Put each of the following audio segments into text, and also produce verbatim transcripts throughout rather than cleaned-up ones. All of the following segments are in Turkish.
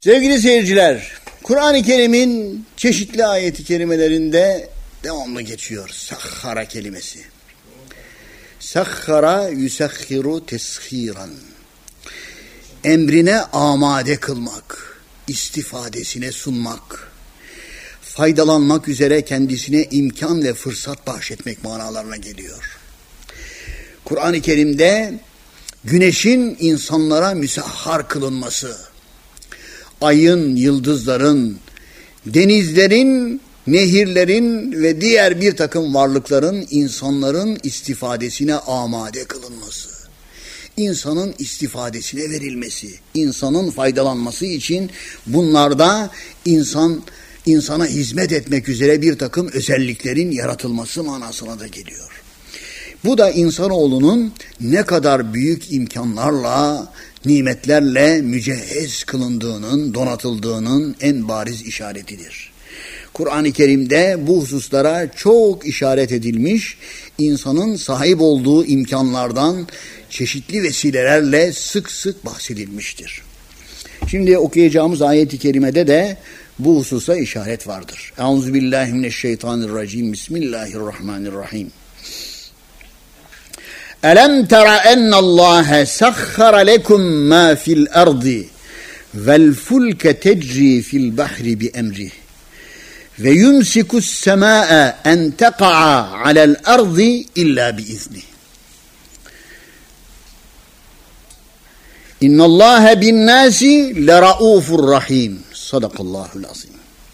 Sevgili seyirciler, Kur'an-ı Kerim'in çeşitli ayeti kerimelerinde devamlı geçiyor sahhara kelimesi. Sahhara yusahhiru teshiran. Emrine amade kılmak, istifadesine sunmak, faydalanmak üzere kendisine imkan ve fırsat bahşetmek manalarına geliyor. Kur'an-ı Kerim'de güneşin insanlara müsahhar kılınması, ayın, yıldızların, denizlerin, nehirlerin ve diğer bir takım varlıkların insanların istifadesine amade kılınması, insanın istifadesine verilmesi, insanın faydalanması için bunlarda insan insana hizmet etmek üzere bir takım özelliklerin yaratılması manasına da geliyor. Bu da insanoğlunun ne kadar büyük imkanlarla, nimetlerle mücehhez kılındığının, donatıldığının en bariz işaretidir. Kur'an-ı Kerim'de bu hususlara çok işaret edilmiş, insanın sahip olduğu imkanlardan çeşitli vesilelerle sık sık bahsedilmiştir. Şimdi okuyacağımız ayet-i kerimede de bu hususa işaret vardır. Euzubillahimineşşeytanirracim. Bismillahirrahmanirrahim. Elem tera ennallâhe sahhara lekum mâ fil ardi vel fulke tecri fil bahri bi emrih ve yumsikus semâe en teqa'a alel ardi illa bi iznih. İnnallâhe bin nâsi leraufur rahim. Sadakallahul azim.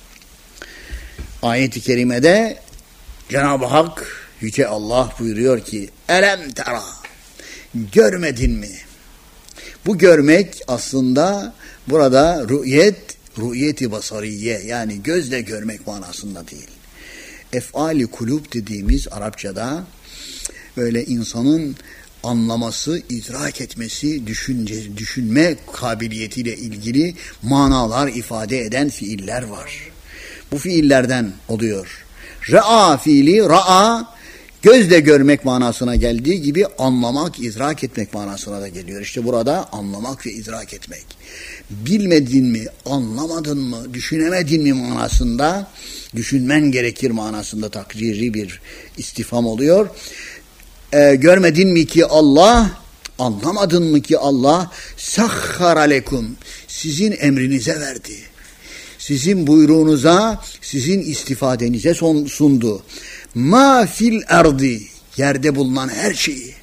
Ayet-i kerimede Cenab-ı Hak Yüce Allah buyuruyor ki elem tera, görmedin mi? Bu görmek aslında burada rü'yet, rü'yeti basariye, yani gözle görmek manasında değil. Ef'ali kulub dediğimiz Arapçada böyle insanın anlaması, idrak etmesi, düşünce, düşünme kabiliyetiyle ilgili manalar ifade eden fiiller var. Bu fiillerden oluyor. Ra'a fiili, ra'a gözle görmek manasına geldiği gibi anlamak, idrak etmek manasına da geliyor. İşte burada anlamak ve idrak etmek. Bilmedin mi, anlamadın mı, düşünemedin mi manasında, düşünmen gerekir manasında takriri bir istifham oluyor. Ee, görmedin mi ki Allah, anlamadın mı ki Allah sahhara lekum, sizin emrinize verdi. Sizin buyruğunuza, sizin istifadenize sundu. Ma fil ardi, yerde bulunan her şeyi.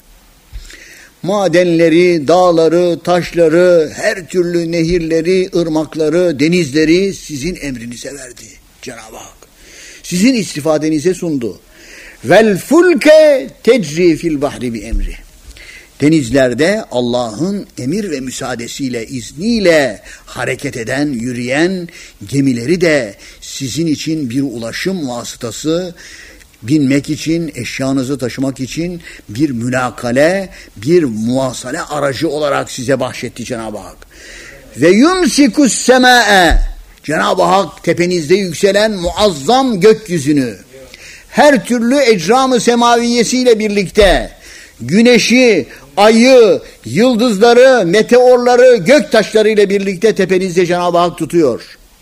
Madenleri, dağları, taşları, her türlü nehirleri, ırmakları, denizleri sizin emrinize verdi Cenab-ı Hak. Sizin istifadenize sundu. Vel fulke tecri fil bahri bi emri. Denizlerde Allah'ın emir ve müsaadesiyle, izniyle hareket eden, yürüyen gemileri de sizin için bir ulaşım vasıtası, binmek için, eşyanızı taşımak için bir mülakale, bir muvasale aracı olarak size bahşetti Cenab-ı Hak. Ve yumsikus semâe, Cenab-ı Hak tepenizde yükselen muazzam gökyüzünü, her türlü ecram-ı semaviyesiyle birlikte güneşi, ayı, yıldızları, meteorları, göktaşları ile birlikte tepenizde Cenab-ı Hak tutuyor.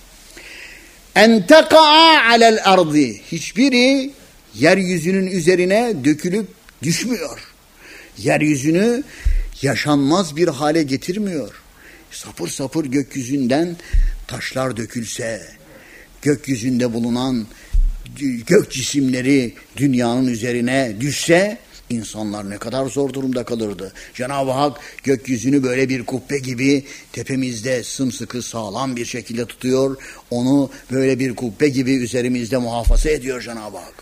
En teka'a alel ardi, hiçbiri yeryüzünün üzerine dökülüp düşmüyor. Yeryüzünü yaşanmaz bir hale getirmiyor. Sapır sapır gökyüzünden taşlar dökülse, gökyüzünde bulunan gök cisimleri dünyanın üzerine düşse, İnsanlar ne kadar zor durumda kalırdı. Cenab-ı Hak gökyüzünü böyle bir kubbe gibi tepemizde sımsıkı sağlam bir şekilde tutuyor. Onu böyle bir kubbe gibi üzerimizde muhafaza ediyor Cenab-ı Hak.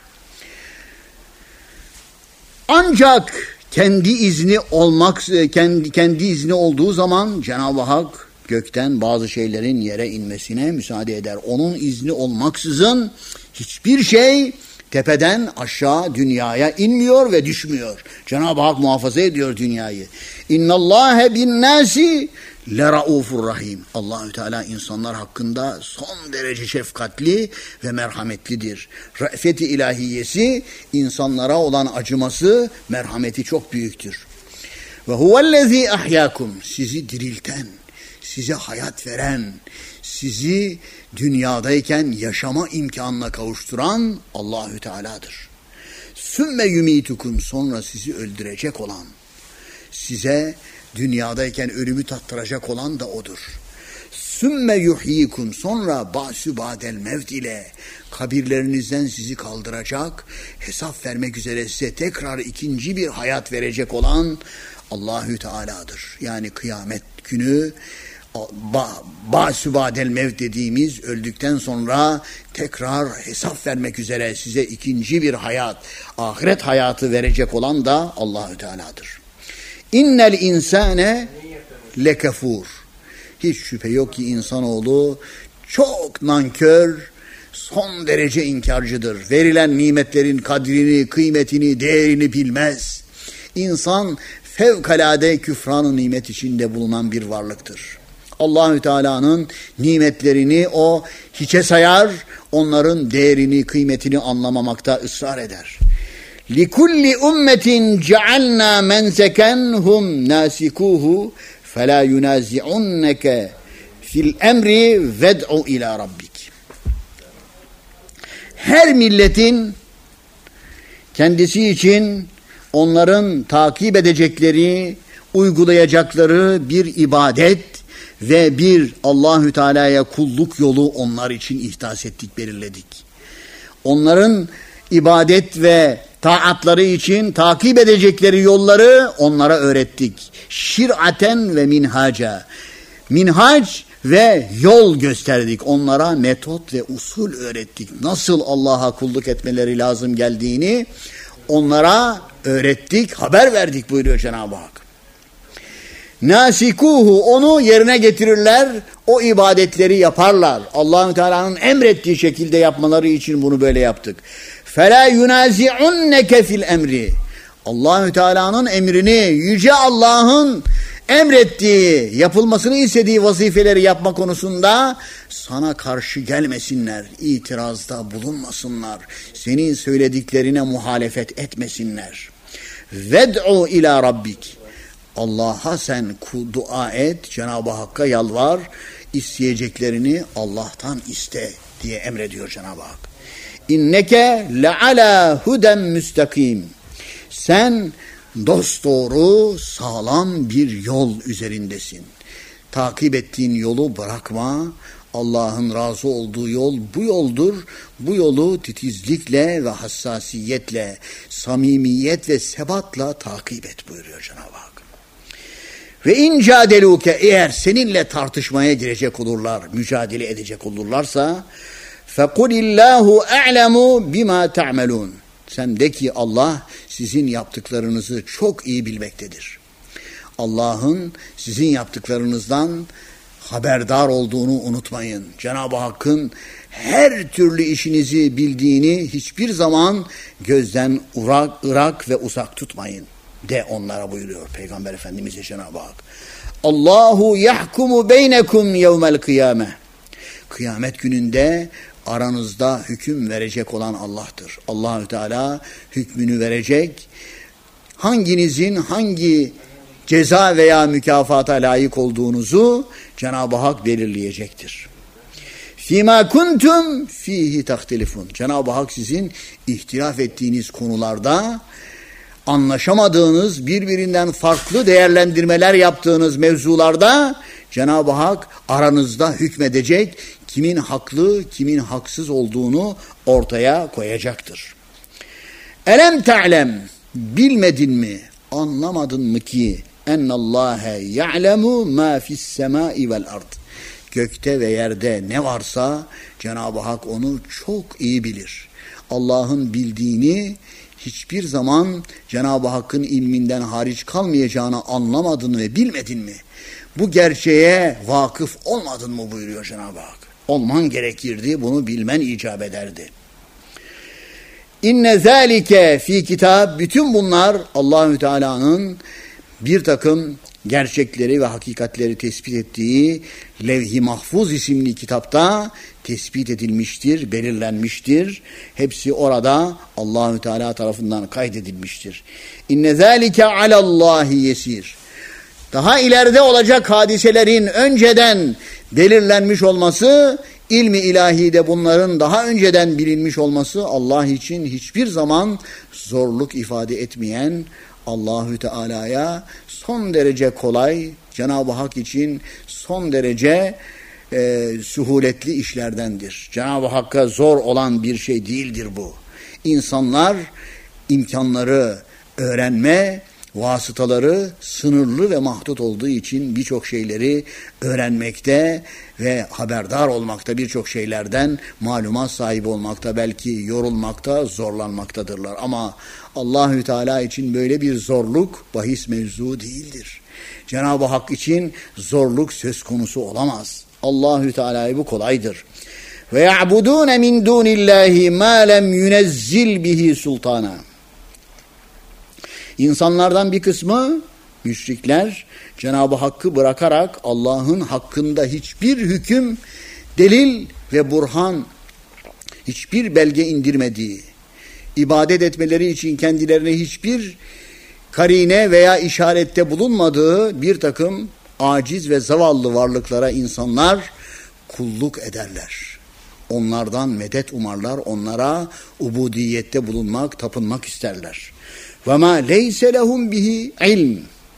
Ancak kendi izni olmak kendi kendi izni olduğu zaman Cenab-ı Hak gökten bazı şeylerin yere inmesine müsaade eder. Onun izni olmaksızın hiçbir şey tepeden aşağı dünyaya inmiyor ve düşmüyor. Cenab-ı Hak muhafaza ediyor dünyayı. İnnallâhe bin nâsi leraufur rahim. Allahü Teala insanlar hakkında son derece şefkatli ve merhametlidir. Re'feti ilahiyesi, insanlara olan acıması, merhameti çok büyüktür. Ve huvellezî ahyâkum, sizi dirilten, size hayat veren, sizi dünyadayken yaşama imkanına kavuşturan Allahü Teala'dır. Sümme yumitukum, sonra sizi öldürecek olan, size dünyadayken ölümü tattıracak olan da odur. Sümme yuhyikum, sonra ba'sü ba'del mevt ile kabirlerinizden sizi kaldıracak, hesap vermek üzere size tekrar ikinci bir hayat verecek olan Allahü Teala'dır. Yani kıyamet günü ba'sü ba'del mevt dediğimiz, öldükten sonra tekrar hesap vermek üzere size ikinci bir hayat, ahiret hayatı verecek olan da Allahü Teala'dır. İnnel insane lekefur. Hiç şüphe yok ki insanoğlu çok nankör, son derece inkarcıdır. Verilen nimetlerin kadrini, kıymetini, değerini bilmez. İnsan fevkalade küfran-ı nimet içinde bulunan bir varlıktır. Allahü Teala'nın nimetlerini o hiçe sayar, onların değerini, kıymetini anlamamakta ısrar eder. لِكُلِّ اُمَّةٍ جَعَلْنَا مَنْسَكًا هُمْ نَاسِكُوهُ فَلَا يُنَازِعُنَّكَ فِي الْاَمْرِ وَدْعُ اِلَى رَبِّكِ. Her milletin kendisi için onların takip edecekleri, uygulayacakları bir ibadet ve bir Allahü Teala'ya kulluk yolu onlar için ihdas ettik, belirledik. Onların ibadet ve taatları için takip edecekleri yolları onlara öğrettik. Şir'aten ve minhaca. Minhac ve yol gösterdik. Onlara metot ve usul öğrettik. Nasıl Allah'a kulluk etmeleri lazım geldiğini onlara öğrettik, haber verdik buyuruyor Cenab-ı Hak. Nasikuhu, onu yerine getirirler, o ibadetleri yaparlar. Allah-u Teala'nın emrettiği şekilde yapmaları için bunu böyle yaptık. فَلَا يُنَازِعُنَّكَ فِي الْاَمْرِ. Allah-u Teala'nın emrini, yüce Allah'ın emrettiği, yapılmasını istediği vazifeleri yapma konusunda sana karşı gelmesinler, itirazda bulunmasınlar, senin söylediklerine muhalefet etmesinler. Ved'u ila rabbik. Allah'a sen dua et, Cenab-ı Hakk'a yalvar, isteyeceklerini Allah'tan iste diye emrediyor Cenab-ı Hak. İnneke le'ala huden müstakim. Sen dosdoğru, sağlam bir yol üzerindesin. Takip ettiğin yolu bırakma. Allah'ın razı olduğu yol bu yoldur. Bu yolu titizlikle ve hassasiyetle, samimiyet ve sebatla takip et buyuruyor Cenab-ı Hak. Ve in cadeluke, eğer seninle tartışmaya girecek olurlar, mücadele edecek olurlarsa, fekulillahu a'lemu bima ta'melun. Sen de ki Allah sizin yaptıklarınızı çok iyi bilmektedir. Allah'ın sizin yaptıklarınızdan haberdar olduğunu unutmayın. Cenab-ı Hakk'ın her türlü işinizi bildiğini hiçbir zaman gözden urak, ırak ve uzak tutmayın de onlara buyuruyor Peygamber Efendimiz'e Cenab-ı Hak. Allahu yahkumu beynekum yevmel kıyame. Kıyamet gününde aranızda hüküm verecek olan Allah'tır. Allahü Teala hükmünü verecek. Hanginizin hangi ceza veya mükafata layık olduğunuzu Cenab-ı Hak belirleyecektir. Fîmâ kuntum fîhî tahtelifun. Cenab-ı Hak sizin ihtilaf ettiğiniz konularda, anlaşamadığınız, birbirinden farklı değerlendirmeler yaptığınız mevzularda Cenab-ı Hak aranızda hükmedecek, kimin haklı, kimin haksız olduğunu ortaya koyacaktır. Elem te'lem, bilmedin mi, anlamadın mı ki ennallâhe ya'lemu mâ fissemâi vel ard. Gökte ve yerde ne varsa Cenab-ı Hak onu çok iyi bilir. Allah'ın bildiğini hiçbir zaman Cenab-ı Hakk'ın ilminden hariç kalmayacağını anlamadın ve bilmedin mi? Bu gerçeğe vakıf olmadın mı buyuruyor Cenab-ı Hak. Olman gerekirdi, bunu bilmen icap ederdi. İnne zâlike fî kitâb, bütün bunlar Allahü Teala'nın bir takım gerçekleri ve hakikatleri tespit ettiği Levh-i Mahfuz isimli kitapta tespit edilmiştir, belirlenmiştir. Hepsi orada Allahü Teala tarafından kaydedilmiştir. İnne zâlike alallâhi yesir. daha ileride olacak hadiselerin önceden belirlenmiş olması, ilmi ilahide bunların daha önceden bilinmiş olması Allah için hiçbir zaman zorluk ifade etmeyen, Allahü Teala'ya son derece kolay, Cenab-ı Hak için son derece e, sühuletli işlerdendir. Cenab-ı Hakk'a zor olan bir şey değildir bu. İnsanlar imkanları, öğrenme vasıtaları sınırlı ve mahdut olduğu için birçok şeyleri öğrenmekte ve haberdar olmakta, birçok şeylerden malumat sahibi olmakta, belki yorulmakta, zorlanmaktadırlar. Ama Allahü Teala için böyle bir zorluk bahis mevzu değildir. Cenab-ı Hak için zorluk söz konusu olamaz. Allahü Teala'ya bu kolaydır. Ve ya'budun min dunillahi ma lem yunezzil bihi sultana. İnsanlardan bir kısmı müşrikler Cenab-ı Hakk'ı bırakarak Allah'ın hakkında hiçbir hüküm, delil ve burhan, hiçbir belge indirmediği, ibadet etmeleri için kendilerine hiçbir karine veya işarette bulunmadığı bir takım aciz ve zavallı varlıklara insanlar kulluk ederler. Onlardan medet umarlar, onlara ubudiyette bulunmak, tapınmak isterler. وَمَا لَيْسَ لَهُمْ بِهِ ilm.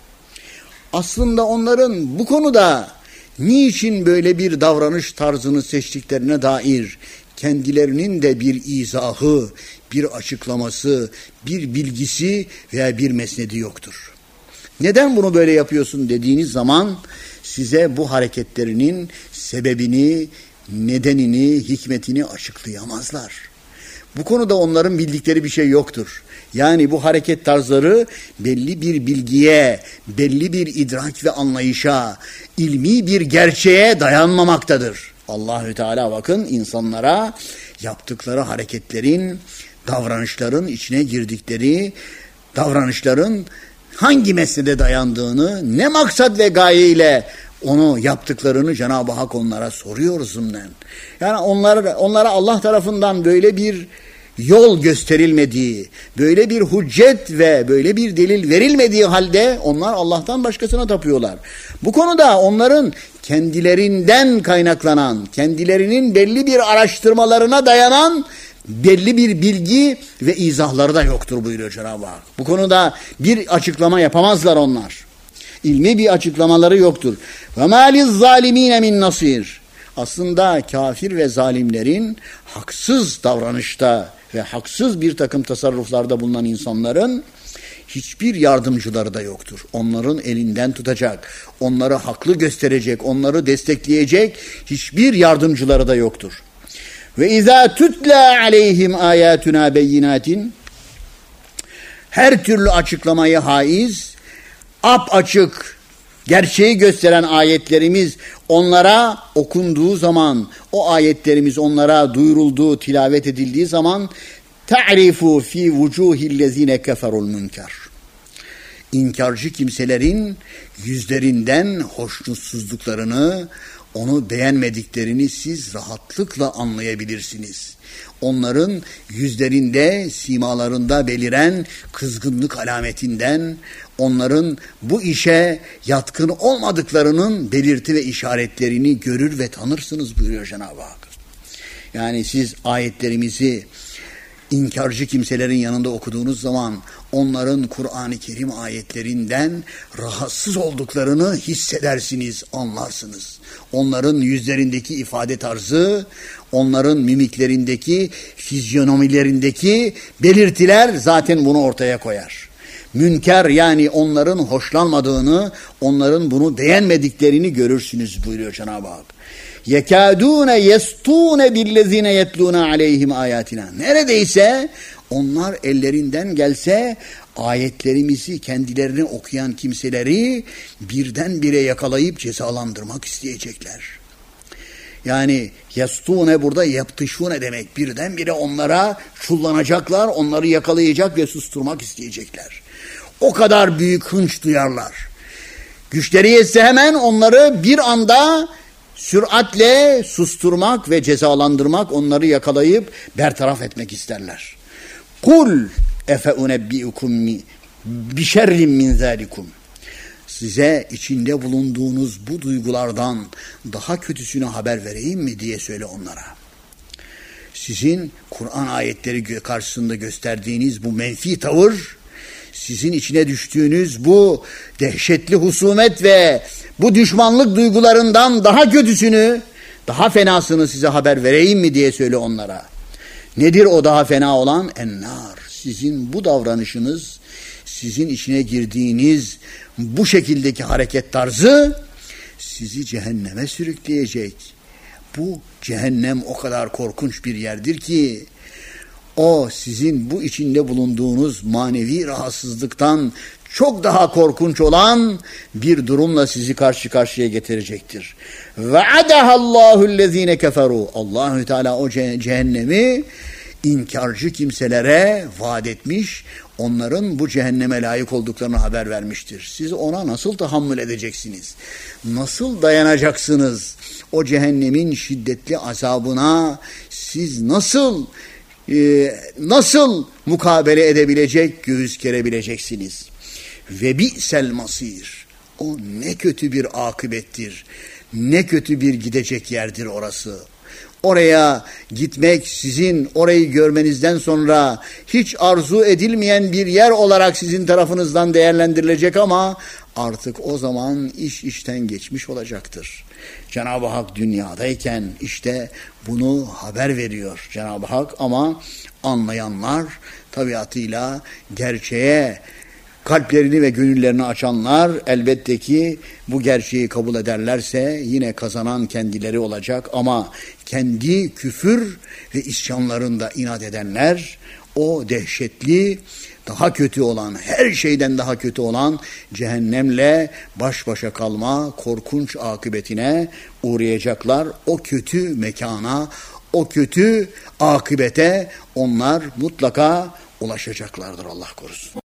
Aslında onların bu konuda niçin böyle bir davranış tarzını seçtiklerine dair kendilerinin de bir izahı, bir açıklaması, bir bilgisi veya bir mesnedi yoktur. Neden bunu böyle yapıyorsun dediğiniz zaman size bu hareketlerinin sebebini, nedenini, hikmetini açıklayamazlar. Bu konuda onların bildikleri bir şey yoktur. Yani bu hareket tarzları belli bir bilgiye, belli bir idrak ve anlayışa, ilmi bir gerçeğe dayanmamaktadır. Allahü Teala bakın insanlara yaptıkları hareketlerin, davranışların içine girdikleri davranışların hangi mesnede dayandığını, ne maksat ve gayeyle onu yaptıklarını Cenab-ı Hak onlara soruyor zımnen. Yani onlar, onlara Allah tarafından böyle bir yol gösterilmediği, böyle bir hüccet ve böyle bir delil verilmediği halde onlar Allah'tan başkasına tapıyorlar. Bu konuda onların kendilerinden kaynaklanan, kendilerinin belli bir araştırmalarına dayanan belli bir bilgi ve izahları da yoktur buyuruyor Cenab-ı Hak. Bu konuda bir açıklama yapamazlar onlar. İlmi bir açıklamaları yoktur. وَمَا لِلظَّالِم۪ينَ مِنْ نَصِيرٍ. Aslında kafir ve zalimlerin haksız davranışta ve haksız bir takım tasarruflarda bulunan insanların hiçbir yardımcıları da yoktur. Onların elinden tutacak, onları haklı gösterecek, onları destekleyecek hiçbir yardımcıları da yoktur. Ve izâ tutla aleyhim âyâtuna beyinatin. Her türlü açıklamayı haiz, ap açık, gerçeği gösteren ayetlerimiz onlara okunduğu zaman, o ayetlerimiz onlara duyurulduğu, tilavet edildiği zaman ta'rifu fi vucuhillezine keferul münker. İnkarcı kimselerin yüzlerinden hoşnutsuzluklarını, onu beğenmediklerini siz rahatlıkla anlayabilirsiniz. Onların yüzlerinde, simalarında beliren kızgınlık alametinden, onların bu işe yatkın olmadıklarının belirti ve işaretlerini görür ve tanırsınız buyuruyor Cenab-ı Hak. Yani siz ayetlerimizi inkarcı kimselerin yanında okuduğunuz zaman onların Kur'an-ı Kerim ayetlerinden rahatsız olduklarını hissedersiniz, anlarsınız. Onların yüzlerindeki ifade tarzı, onların mimiklerindeki, fizyonomilerindeki belirtiler zaten bunu ortaya koyar. Münker yani onların hoşlanmadığını, onların bunu beğenmediklerini görürsünüz buyuruyor Cenab-ı Hak. Yekâdûne yestûne billezîne yetlûne aleyhim âyâtina. Neredeyse onlar ellerinden gelse ayetlerimizi kendilerine okuyan kimseleri birdenbire yakalayıp cezalandırmak isteyecekler. Yani yestûne burada yaptışûne demek. Birdenbire onlara çullanacaklar, onları yakalayacak ve susturmak isteyecekler. O kadar büyük hınç duyarlar. Güçleri yetse hemen onları bir anda süratle susturmak ve cezalandırmak, onları yakalayıp bertaraf etmek isterler. Kul efe unebbiukum bi şerrin min zalikum. size içinde bulunduğunuz bu duygulardan daha kötüsünü haber vereyim mi diye söyle onlara. Sizin Kur'an ayetleri karşısında gösterdiğiniz bu menfi tavır, sizin içine düştüğünüz bu dehşetli husumet ve bu düşmanlık duygularından daha kötüsünü, daha fenasını size haber vereyim mi diye söyle onlara. Nedir o daha fena olan? Ennar. Sizin bu davranışınız, sizin içine girdiğiniz bu şekildeki hareket tarzı sizi cehenneme sürükleyecek. Bu cehennem o kadar korkunç bir yerdir ki o sizin bu içinde bulunduğunuz manevi rahatsızlıktan çok daha korkunç olan bir durumla sizi karşı karşıya getirecektir. Ve'adahallahu'llezine keferu. Allahü Teala o cehennemi inkarcı kimselere vaat etmiş, onların bu cehenneme layık olduklarını haber vermiştir. Siz ona nasıl tahammül edeceksiniz? Nasıl dayanacaksınız? O cehennemin şiddetli azabına siz nasıl e, nasıl mukabele edebilecek, göğüs gerebileceksiniz? Ve bi'sel masir. O ne kötü bir akıbettir. Ne kötü bir gidecek yerdir orası. Oraya gitmek sizin orayı görmenizden sonra hiç arzu edilmeyen bir yer olarak sizin tarafınızdan değerlendirilecek ama artık o zaman iş işten geçmiş olacaktır. Cenab-ı Hak dünyadayken işte bunu haber veriyor Cenab-ı Hak ama anlayanlar tabiatıyla gerçeğe kalplerini ve gönüllerini açanlar elbette ki bu gerçeği kabul ederlerse yine kazanan kendileri olacak ama kendi küfür ve isyanlarında inat edenler o dehşetli, daha kötü olan, her şeyden daha kötü olan cehennemle baş başa kalma korkunç akıbetine uğrayacaklar. O kötü mekana, o kötü akıbete onlar mutlaka ulaşacaklardır, Allah korusun.